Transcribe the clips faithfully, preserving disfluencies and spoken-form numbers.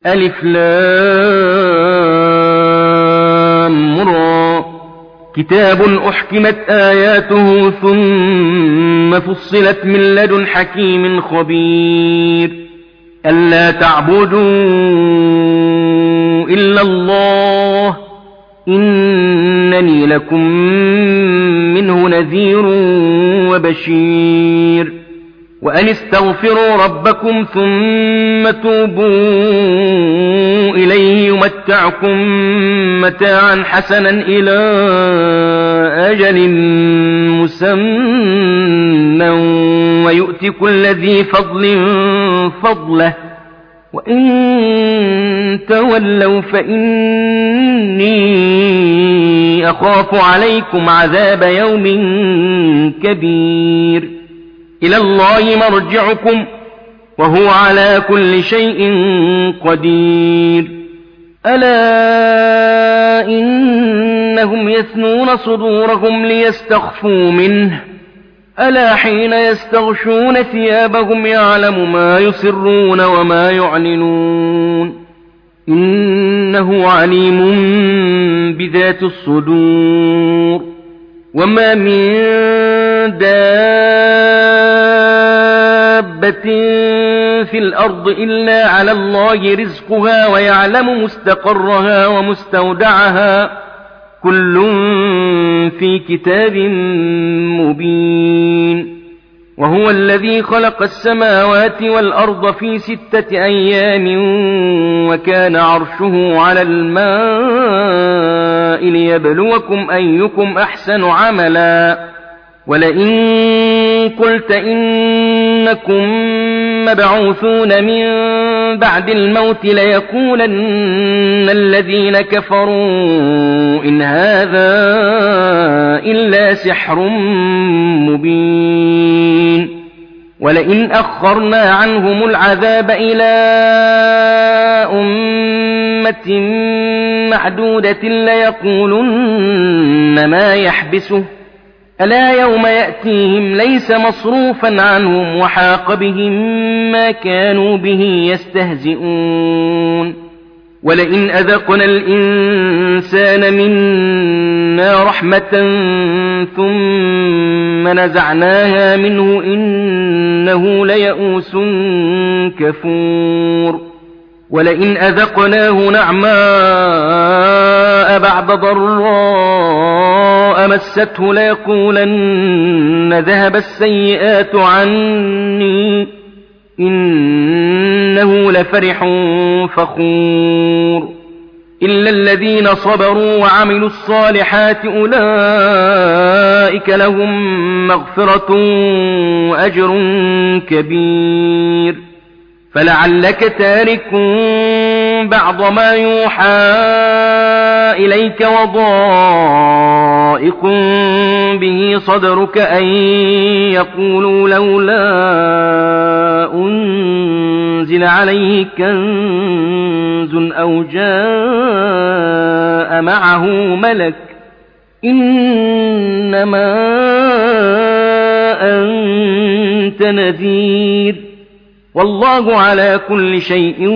ألف لام را كتاب أحكمت آياته ثم فصلت من لدن حكيم خبير ألا تعبدوا إلا الله إنني لكم منه نذير وبشير وأن استغفروا ربكم ثم توبوا إليه يمتعكم متاعا حسنا إلى أجل مسمى ويؤت كل ذي فضل فضله وإن تولوا فإني أخاف عليكم عذاب يوم كبير إلى الله مرجعكم وهو على كل شيء قدير ألا إنهم يثنون صدورهم ليستخفوا منه ألا حين يستغشون ثيابهم يعلم ما يسرون وما يعلنون إنه عليم بذات الصدور وما من دابة في الأرض إلا على الله رزقها ويعلم مستقرها ومستودعها كل في كتاب مبين وهو الذي خلق السماوات والأرض في ستة أيام وكان عرشه على الماء ليبلوكم أيكم أحسن عملا ولئن قلت إنكم مبعوثون من بعد الموت ليقولن الذين كفروا إن هذا إلا سحر مبين ولئن أخرنا عنهم العذاب إلى أمة معدودة ليقولن ما يحبسه ألا يوم يأتيهم ليس مصروفا عنهم وحاق بهم ما كانوا به يستهزئون ولئن أذقنا الإنسان منا رحمة ثم نزعناها منه إنه ليئوس كفور ولئن أذقناه نعماء بعد ضراء مسته ليقولن ذهب السيئات عني إنه لفرح فخور إلا الذين صبروا وعملوا الصالحات أولئك لهم مغفرة وأجر كبير فلعلك تارك بعض ما يوحى إليك وضائق به صدرك أن يقولوا لولا أنزل عليه كنز أو جاء معه ملك إنما أنت نذير والله على كل شيء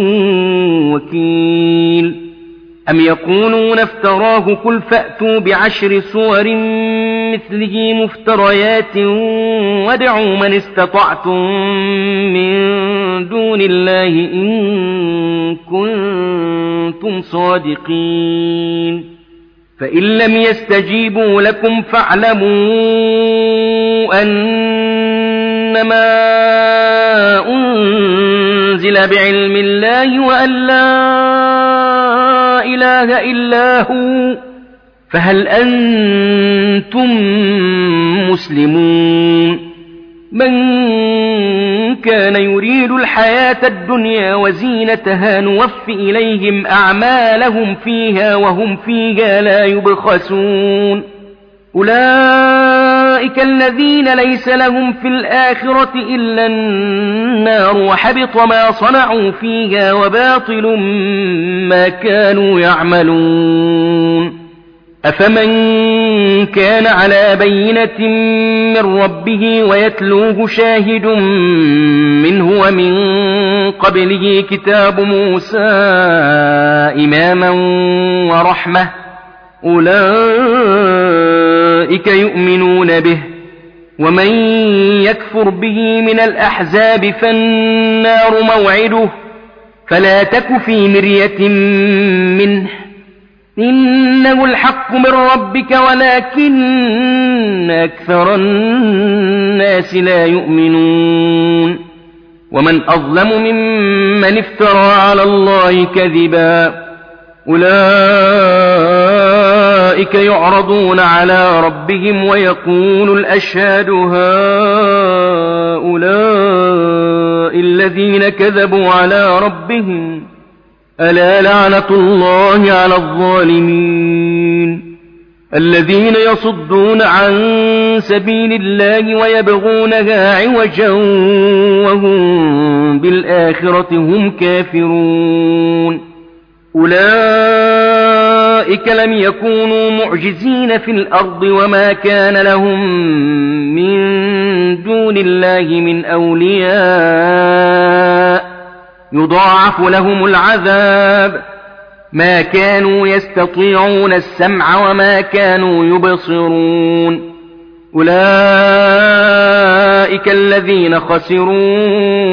وكيل أم يقولون افتراه قل فأتوا بعشر صور مثله مفتريات وادعوا من استطعتم من دون الله إن كنتم صادقين فإن لم يستجيبوا لكم فاعلموا أنما أنزل بعلم الله وأن لا إله إلا هو فهل أنتم مسلمون من كان يريد الحياة الدنيا وزينتها نوف إليهم أعمالهم فيها وهم فيها لا يبخسون أولئك الذين ليس لهم في الآخرة إلا النار وحبط ما صنعوا فيها وباطل ما كانوا يعملون أفمن كان على بينة من ربه ويتلوه شاهد منه ومن قبله كتاب موسى إماما ورحمة أولئك يؤمنون به ومن يكفر به من الأحزاب فالنار موعده فلا تك في مرية منه إنه الحق من ربك ولكن أكثر الناس لا يؤمنون ومن أظلم ممن افترى على الله كذبا أولئك يعرضون على ربهم ويقول الأشهاد هؤلاء الذين كذبوا على ربهم ألا لعنة الله على الظالمين الذين يصدون عن سبيل الله ويبغونها عوجا وهم بالآخرة هم كافرون أولئك لم يكونوا معجزين في الأرض وما كان لهم من دون الله من أولياء يضاعف لهم العذاب ما كانوا يستطيعون السمع وما كانوا يبصرون أولئك الذين خسروا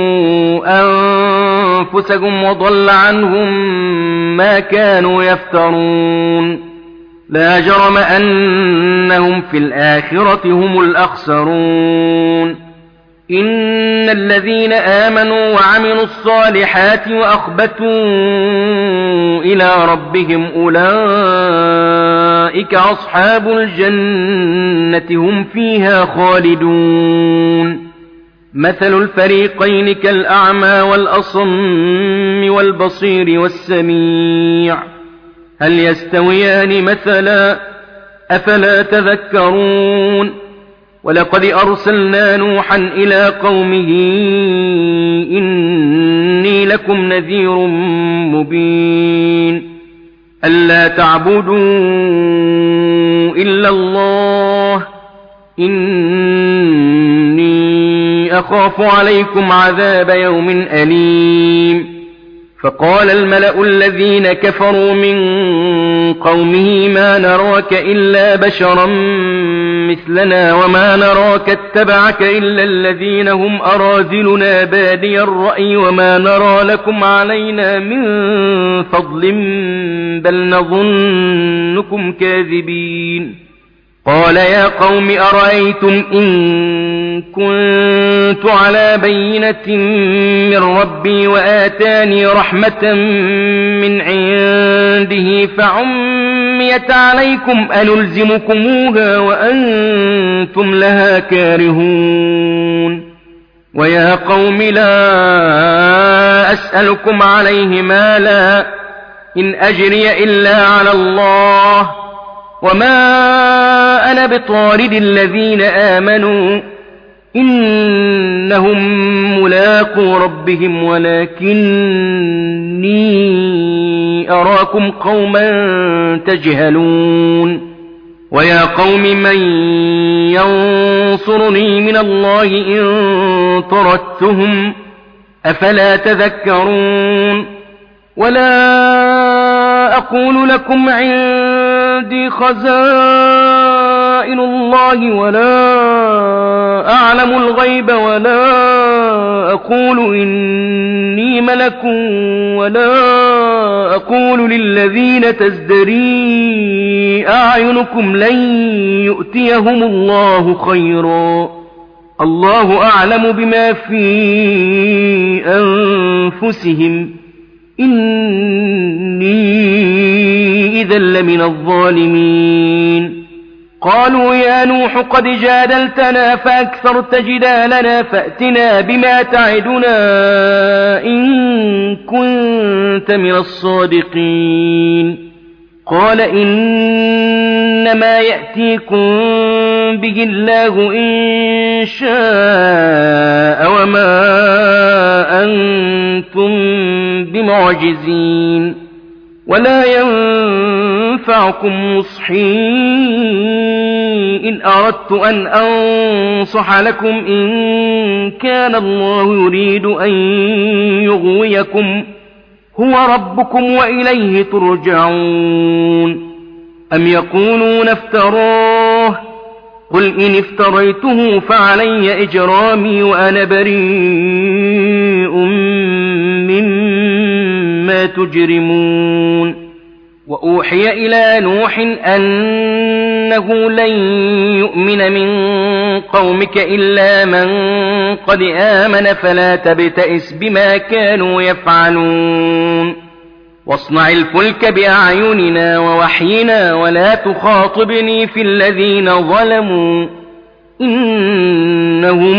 أنفسهم وضل عنهم ما كانوا يفترون لا جرم أنهم في الآخرة هم الأخسرون إن الذين آمنوا وعملوا الصالحات وأخبتوا إلى ربهم أولئك أصحاب الجنة هم فيها خالدون مثل الفريقين كالأعمى والأصم والبصير والسميع هل يستويان مثلا أفلا تذكرون ولقد أرسلنا نوحا إلى قومه إني لكم نذير مبين ألا تعبدوا إلا الله إني أخاف عليكم عذاب يوم أليم فقال الملأ الذين كفروا من قومه ما نراك إلا بشرا مثلنا وما نراك اتبعك إلا الذين هم أراذلنا بادي الرأي وما نرى لكم علينا من فضل بل نظنكم كاذبين قال يا قوم أرأيتم إن كنت على بينة من ربي وآتاني رحمة من عنده فعميت عليكم أنلزمكموها وأنتم لها كارهون ويا قوم لا أسألكم عليه مالا إن أجري إلا على الله وما أنا بطارد الذين آمنوا إنهم ملاقو ربهم ولكني أراكم قوما تجهلون ويا قوم من ينصرني من الله إن طردتهم أفلا تذكرون ولا أقول لكم عندي خزائن الله ولا أعلم الغيب ولا أقول إني ملك ولا أقول للذين تزدري أعينكم لن يؤتيهم الله خيرا الله أعلم بما في أنفسهم إني إذا لمن الظالمين قالوا يا نوح قد جادلتنا فأكثرت جدالنا فأتنا بما تعدنا إن كنت من الصادقين قال إنما يأتيكم به الله إن شاء وما أنتم بمعجزين ولا ينفعكم نصحي إن أردت أن أنصح لكم إن كان الله يريد أن يغويكم هو ربكم وإليه ترجعون. أم يقولون افتراه قل إن افتريته فعلي إجرامي وأنا بريء مما تجرمون. وأوحي إلى نوح أنه لن يؤمن من قومك إلا من قد آمن فلا تبتئس بما كانوا يفعلون. واصنع الفلك بأعيننا ووحينا ولا تخاطبني في الذين ظلموا إنهم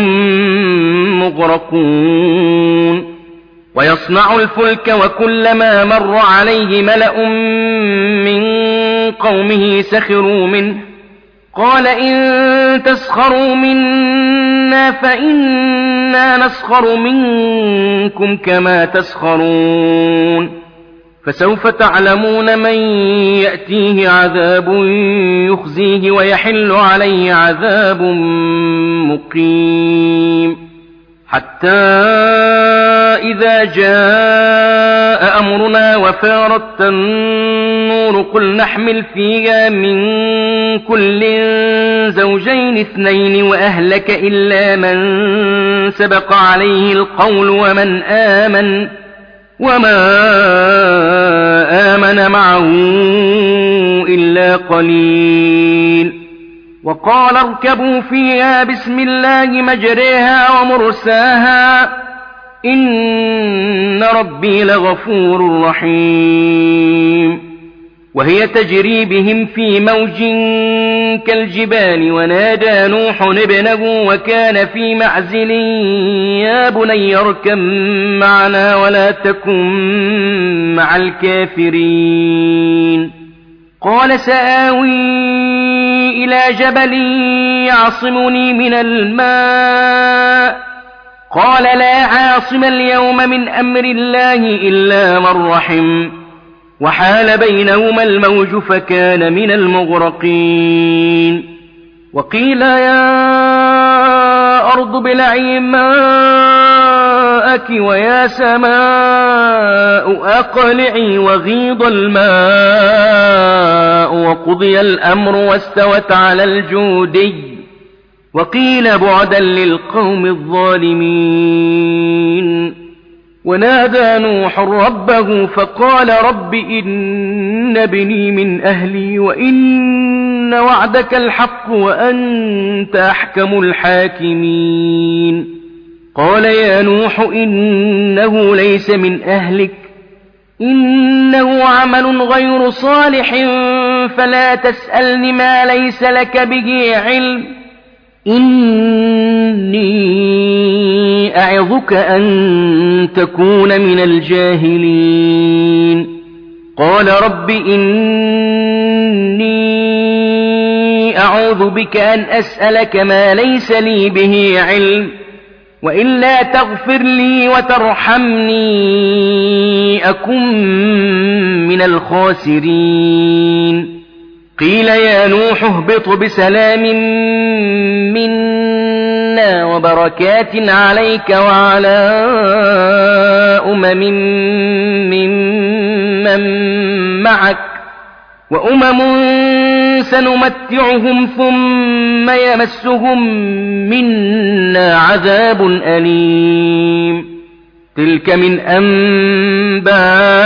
مغرقون. ويصنع الفلك وكلما مر عليه ملأ من قومه سخروا منه قال إن تسخروا منا فإنا نسخر منكم كما تسخرون. فسوف تعلمون من يأتيه عذاب يخزيه ويحل عليه عذاب مقيم. حتى إذا جاء أمرنا وفارت النور قل نحمل فيها من كل زوجين اثنين وأهلك إلا من سبق عليه القول ومن آمن وما آمن معه إلا قليل. وقال اركبوا فيها بسم الله مجريها ومرساها إن ربي لغفور رحيم. وهي تجري بهم في موج كالجبال ونادى نوح ابنه وكان في معزل يا بني اركب معنا ولا تكن مع الكافرين. قال سآوي إلى جبل يعصمني من الماء قال لا عاصم اليوم من أمر الله إلا من رحم وحال بينهما الموج فكان من المغرقين. وقيل يا أرض ابلعي ماءك ويا سماء أقلعي وغيض الماء وقضي الأمر واستوت على الجودي وقيل بعدا للقوم الظالمين. ونادى نوح ربه فقال رب إن ابني من أهلي وإن وعدك الحق وأنت أحكم الحاكمين. قال يا نوح إنه ليس من أهلك إنه عمل غير صالح فلا تسألني ما ليس لك به علم إني أعظك أن تكون من الجاهلين. قال رب إني أعوذ بك أن أسألك ما ليس لي به علم وإلا تغفر لي وترحمني أكن من الخاسرين. قيل يا نوح اهبط بسلام منا وبركات عليك وعلى أمم ممن معك وأمم سنمتعهم ثم يمسهم منا عذاب أليم. تلك من أنباء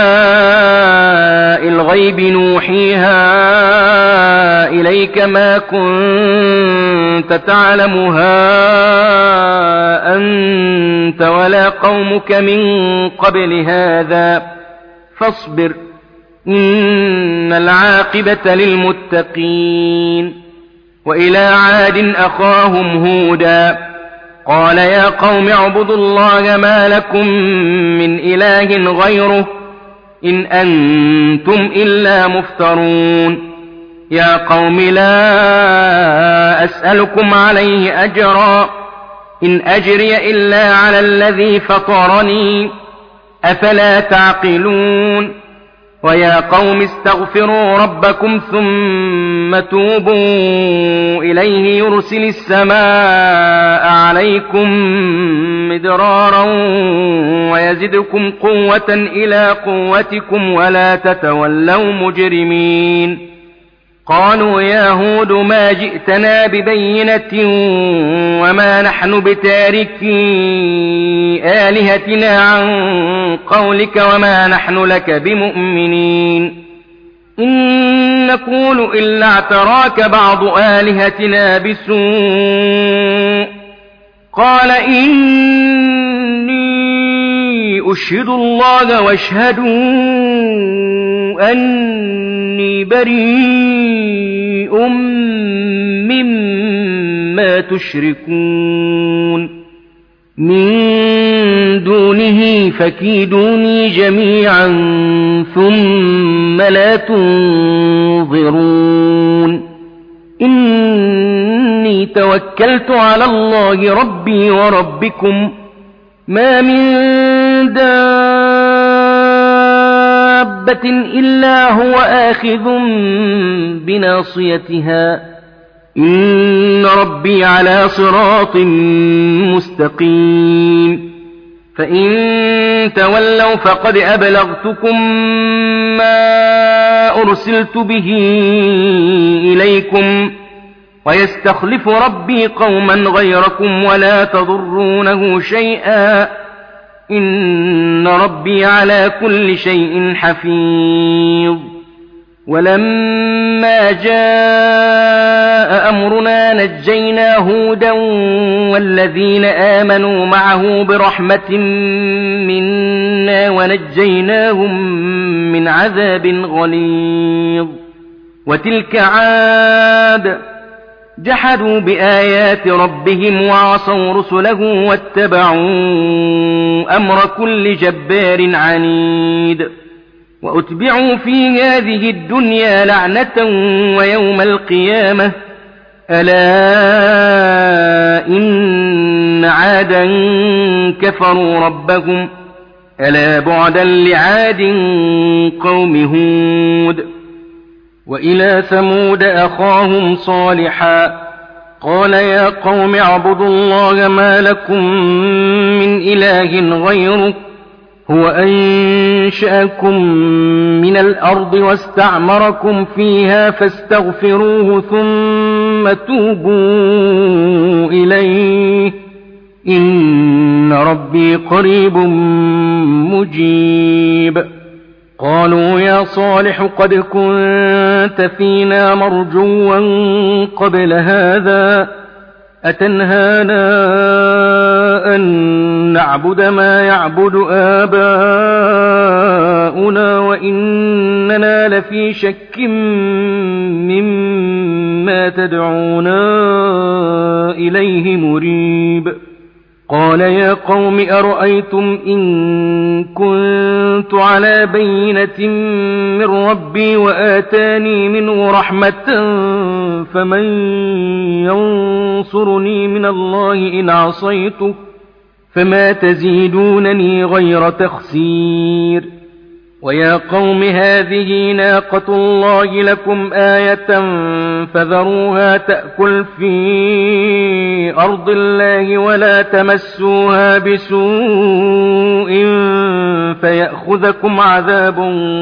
الغيب نوحيها إليك ما كنت تعلمها أنت ولا قومك من قبل هذا فاصبر إن العاقبة للمتقين. وإلى عاد أخاهم هودا قال يا قوم اعبدوا الله ما لكم من إله غيره إن أنتم إلا مفترون. يا قوم لا أسألكم عليه أجرا إن أجري إلا على الذي فطرني أفلا تعقلون. ويا قوم استغفروا ربكم ثم توبوا إليه يرسل السماء عليكم مدرارا ويزدكم قوة إلى قوتكم ولا تتولوا مجرمين. قالوا يا هود ما جئتنا ببينة وما نحن بتاركي آلهتنا عن قولك وما نحن لك بمؤمنين إن نقول إلا اعتراك بعض آلهتنا بسوء قال إني أشهد الله واشهدوا أني بريء مما تشركون من دونه فكيدوني جميعا ثم لا تنظرون إني توكلت على الله ربي وربكم ما من دابة إلا هو آخذ بناصيتها إن ربي على صراط مستقيم. فإن تولوا فقد أبلغتكم ما أرسلت به إليكم ويستخلف ربي قوما غيركم ولا تضرونه شيئا إن ربي على كل شيء حفيظ. ولما جاء أمرنا نجينا هودا والذين آمنوا معه برحمة منا ونجيناهم من عذاب غليظ. وتلك عاد جحدوا بآيات ربهم وعصوا رسله واتبعوا أمر كل جبار عنيد. وأتبعوا في هذه الدنيا لعنة ويوم القيامة ألا إن عادا كفروا ربهم ألا بعدا لعاد قوم هود. وإلى ثمود أخاهم صالحا قال يا قوم اعبدوا الله ما لكم من إله غيره هو أنشأكم من الأرض واستعمركم فيها فاستغفروه ثم توبوا إليه إن ربي قريب مجيب. قالوا يا صالح قد كنت فينا مرجوا قبل هذا أتنهانا أن نعبد ما يعبد آباؤنا وإننا لفي شك مما تدعونا إليه مريب. قال يا قوم أرأيتم إن كنت على بينة من ربي وآتاني منه رحمة فمن ينصرني من الله إن عصيته فما تزيدونني غير تخسير. ويا قوم هذه ناقة الله لكم آية فذروها تأكل في أرض الله ولا تمسوها بسوء فيأخذكم عذاب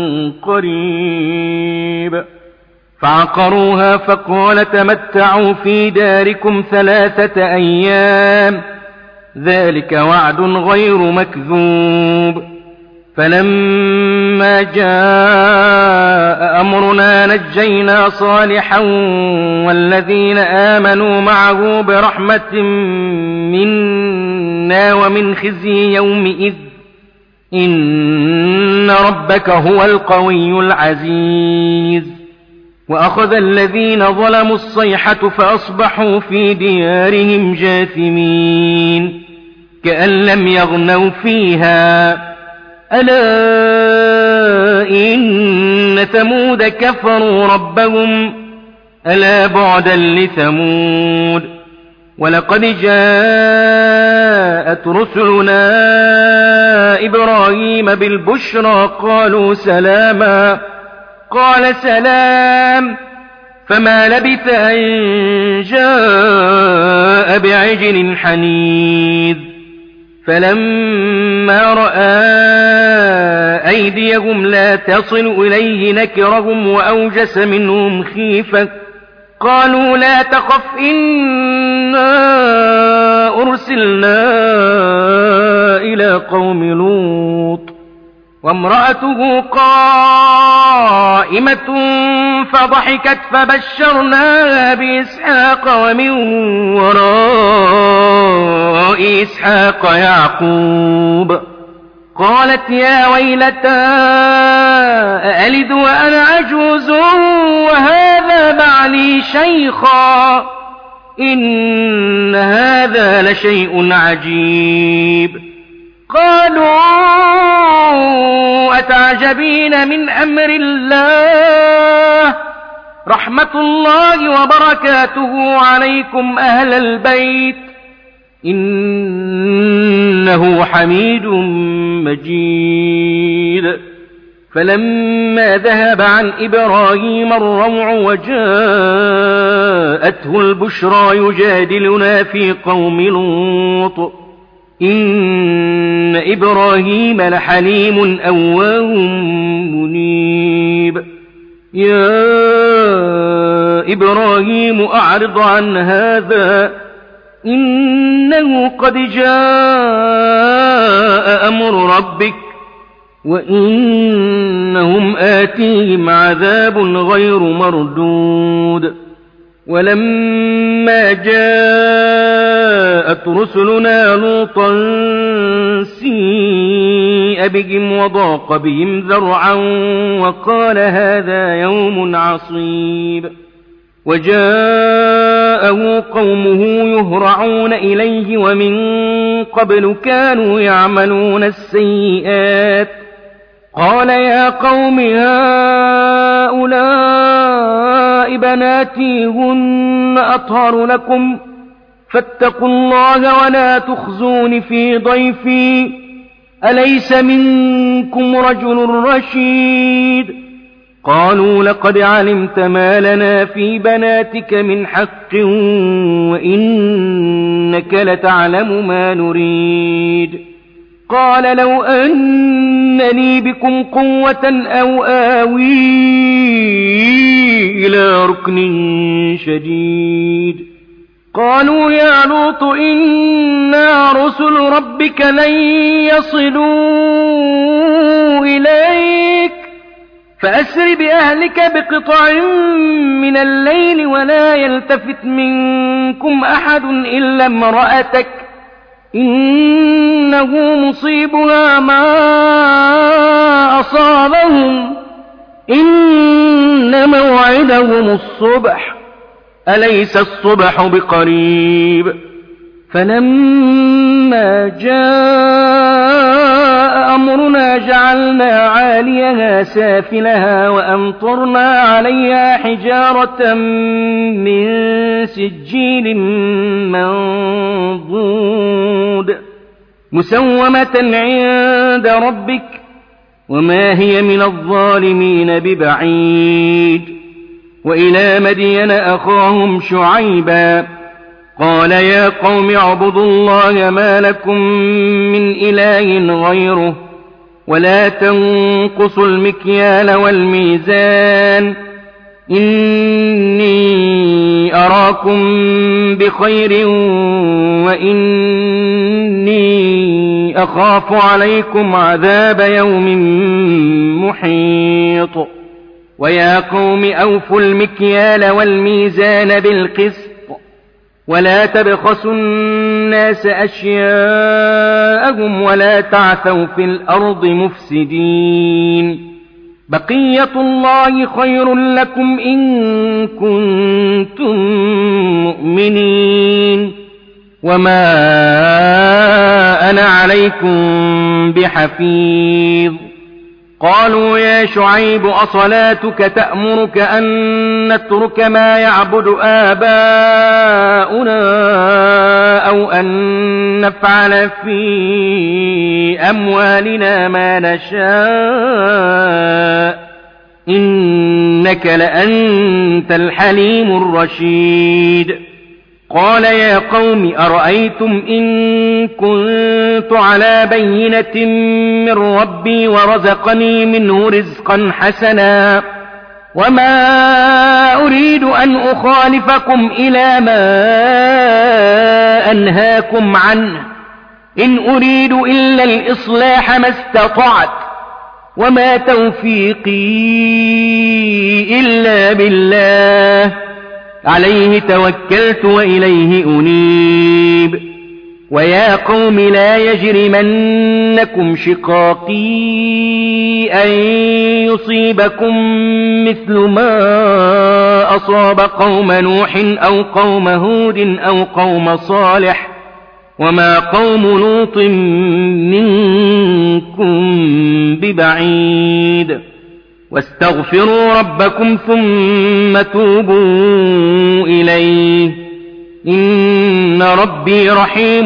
قريب. فعقروها فقال تمتعوا في داركم ثلاثة أيام ذلك وعد غير مكذوب. فلما جاء أمرنا نجينا صالحا والذين آمنوا معه برحمة منا ومن خزي يومئذ إن ربك هو القوي العزيز. وأخذ الذين ظلموا الصيحة فأصبحوا في ديارهم جاثمين كأن لم يغنوا فيها ألا إن ثمود كفروا ربهم ألا بعدا لثمود. ولقد جاءت رسلنا إبراهيم بالبشرى قالوا سلاما قال سلام فما لبث أن جاء بعجل حنيذ فلما رأى أيديهم لا تصل إليه نكرهم وأوجس منهم خيفة قالوا لا تخف إنا أرسلنا إلى قوم لوط وامرأته قائمة فضحكت فبشرناها بإسحاق ومن وراء إسحاق يعقوب قالت يا ويلتى أألد وأنا عجوز وهذا بعلي شيخا إن هذا لشيء عجيب قالوا أتعجبين من أمر الله رحمة الله وبركاته عليكم أهل البيت إنه حميد مجيد فلما ذهب عن إبراهيم الروع وجاءته البشرى يجادلنا في قوم لوط إن إبراهيم لحليم أواه منيب يا إبراهيم أعرض عن هذا إنه قد جاء أمر ربك وإنهم آتيهم عذاب غير مردود ولما جاءت رسلنا لوطا سيء بهم وضاق بهم ذرعا وقال هذا يوم عصيب وجاءه قومه يهرعون إليه ومن قبل كانوا يعملون السيئات قال يا قوم هؤلاء بناتي هن أطهر لكم فاتقوا الله ولا تخزون في ضيفي أليس منكم رجل رشيد قالوا لقد علمت ما لنا في بناتك من حق وإنك لتعلم ما نريد قال لو أن لي بكم قوة أو آوي إلى ركن شديد قالوا يا لوط إنا رسل ربك لن يصلوا إليك فأسر بأهلك بقطع من الليل ولا يلتفت منكم أحد إلا امرأتك إنه مصيبها ما أصابهم إن موعدهم الصبح أليس الصبح بقريب فلما جاء أمرنا جعلنا عاليها سافلها وأمطرنا عليها حجارة من سجيل منضود مسومة عند ربك وما هي من الظالمين ببعيد وإلى مدين أخاهم شعيبا قال يا قوم اعبدوا الله ما لكم من إله غيره ولا تنقصوا المكيال والميزان إني أراكم بخير وإني أخاف عليكم عذاب يوم محيط ويا قوم أوفوا المكيال والميزان بالقسط ولا تبخسوا الناس أشياءهم ولا تعثوا في الأرض مفسدين بقية الله خير لكم إن كنتم مؤمنين وما أنا عليكم بحفيظ قالوا يا شعيب أصلاتك تأمرك أن نترك ما يعبد آباؤنا أو أن نفعل في أموالنا ما نشاء إنك لأنت الحليم الرشيد قال يا قوم أرأيتم إن كنت على بينة من ربي ورزقني منه رزقا حسنا وما أريد أن أخالفكم إلى ما أنهاكم عنه إن أريد إلا الإصلاح ما استطعت وما توفيقي إلا بالله عليه توكلت وإليه أنيب ويا قوم لا يجرمنكم شقاقي أن يصيبكم مثل ما أصاب قوم نوح أو قوم هود أو قوم صالح وما قوم لوط منكم ببعيد واستغفروا ربكم ثم توبوا إليه إن ربي رحيم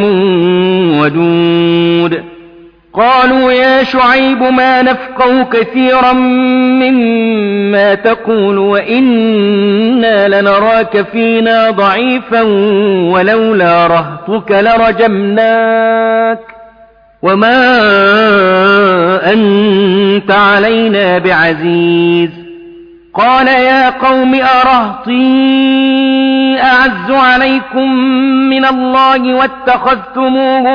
ودود قالوا يا شعيب ما نفقه كثيرا مما تقول وإنا لنراك فينا ضعيفا ولولا رهطك لرجمناك وما أنت علينا بعزيز قال يا قوم أرهطي أعز عليكم من الله واتخذتموه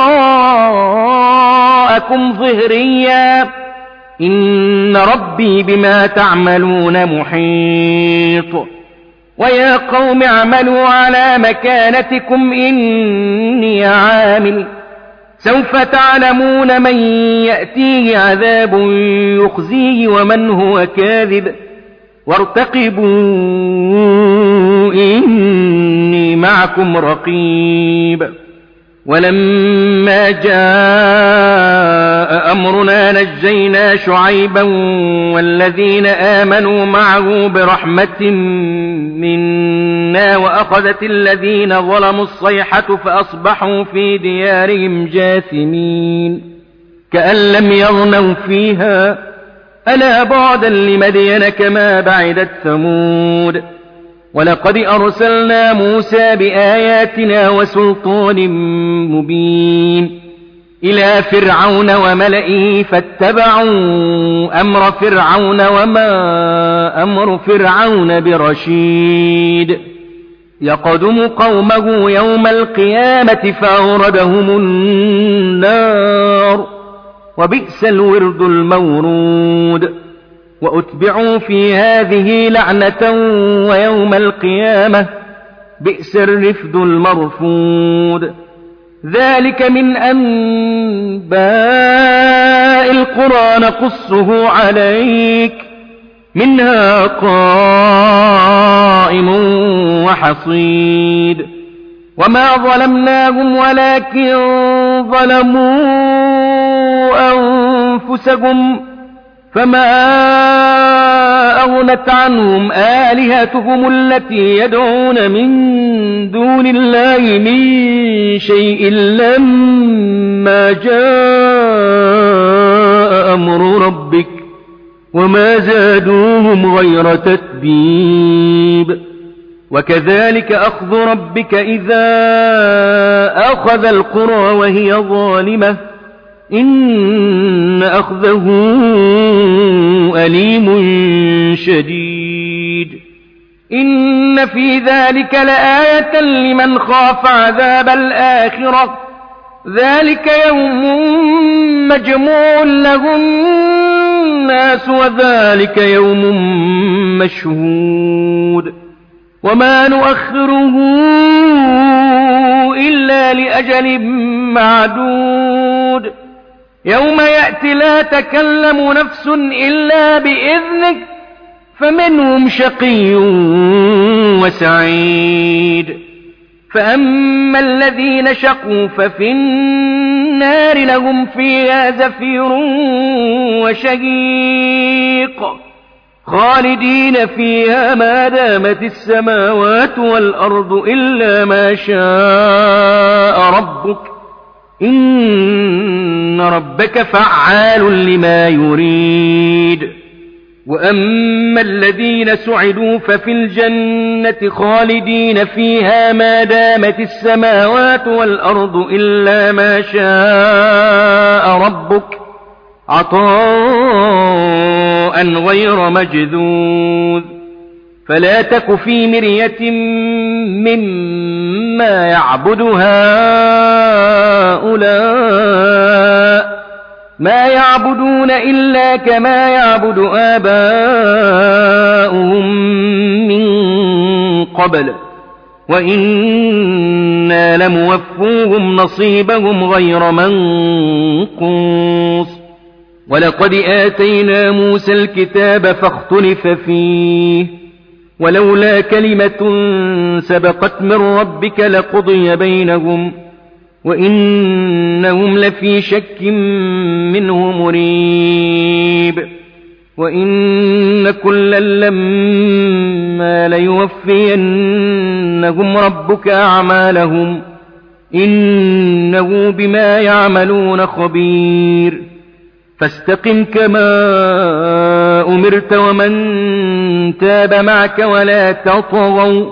وراءكم ظهريا إن ربي بما تعملون محيط ويا قوم اعملوا على مكانتكم إني عامل سوف تعلمون من يأتيه عذاب يخزيه ومن هو كاذب وارتقبوا إني معكم رقيب ولما جاء أمرنا نجينا شعيبا والذين آمنوا معه برحمة منا وأخذت الذين ظلموا الصيحة فأصبحوا في ديارهم جاثمين كأن لم يغنوا فيها ألا بعدا لمدين كما بعدت ثمود ولقد أرسلنا موسى بآياتنا وسلطان مبين إلى فرعون وملئه فاتبعوا أمر فرعون وما أمر فرعون برشيد يقدم قومه يوم القيامة فأوردهم النار وبئس الورد المورود وأتبعوا في هذه لعنة ويوم القيامة بئس الرفد المرفود ذلك من أنباء القرى نقصه عليك منها قائم وحصيد وما ظلمناهم ولكن ظلموا أنفسهم فما أغنت عنهم آلهتهم التي يدعون من دون الله من شيء لما جاء أمر ربك وما زادوهم غير تتبيب وكذلك أخذ ربك إذا أخذ القرى وهي ظالمة إن أخذه أليم شديد إن في ذلك لآية لمن خاف عذاب الآخرة ذلك يوم مجموع له الناس وذلك يوم مشهود وما نؤخره إلا لأجل معدود يوم يأتي لا تكلم نفس إلا بإذنك فمنهم شقي وسعيد فأما الذين شقوا ففي النار النار لهم فيها زفير وشهيق خالدين فيها ما دامت السماوات والأرض إلا ما شاء ربك إن ربك فعال لما يريد. وأما الذين سعدوا ففي الجنة خالدين فيها ما دامت السماوات والأرض إلا ما شاء ربك عطاء غير مجذوذ. فلا تك في مرية مما يعبد هؤلاء ما يعبدون إلا كما يعبد آباؤهم من قبل وإنا لموفوهم نصيبهم غير منقوص. ولقد آتينا موسى الكتاب فاختلف فيه ولولا كلمة سبقت من ربك لقضي بينهم وإنهم لفي شك منه مريب. وإن كلا لما ليوفينهم ربك أعمالهم إنه بما يعملون خبير. فاستقم كما أمرت ومن تاب معك ولا تطغوا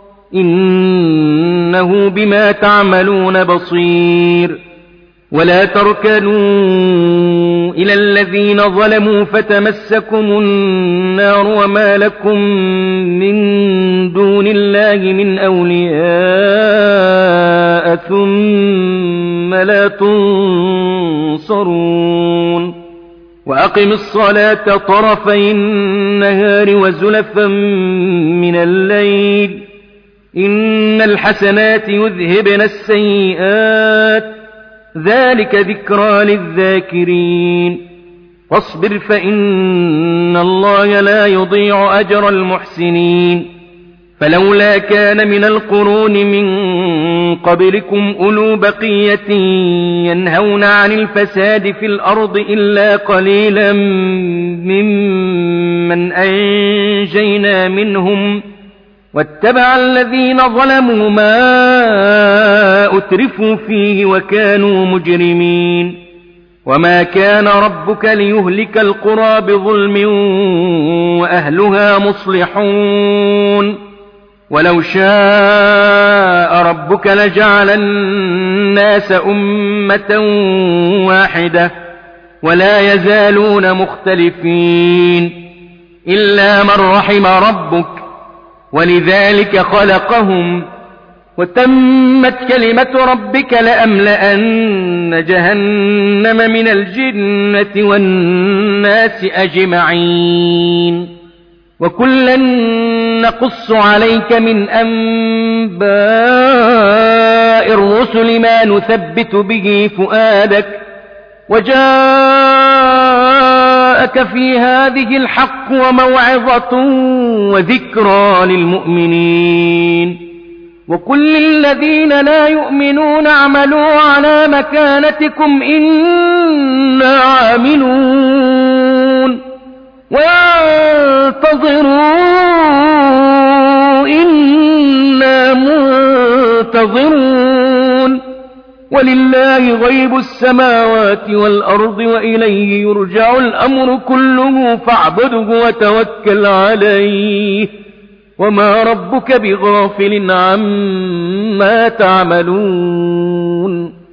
إنه بما تعملون بصير. ولا تركنوا إلى الذين ظلموا فتمسكم النار وما لكم من دون الله من أولياء ثم لا تنصرون. وأقم الصلاة طرفي النهار وزلفا من الليل إن الحسنات يذهبن السيئات ذلك ذكرى للذاكرين. فاصبر فإن الله لا يضيع أجر المحسنين. فلولا كان من القرون من قبلكم أولو بقية ينهون عن الفساد في الأرض إلا قليلا ممن أنجينا منهم واتبع الذين ظلموا ما أترفوا فيه وكانوا مجرمين. وما كان ربك ليهلك القرى بظلم وأهلها مصلحون. ولو شاء ربك لجعل الناس أمة واحدة ولا يزالون مختلفين إلا من رحم ربك ولذلك خلقهم وتمت كلمة ربك لأملأن جهنم من الجنة والناس أجمعين. وكلا نقص عليك من أنباء الرسل ما نثبت به فؤادك وجاءك في هذه الحق وموعظة وذكرى للمؤمنين. وكل الذين لا يؤمنون اعملوا على مكانتكم إنا عاملون وانتظروا إنا منتظرون. ولله غيب السماوات والأرض وإليه يرجع الأمر كله فاعبده وتوكل عليه وما ربك بغافل عما تعملون.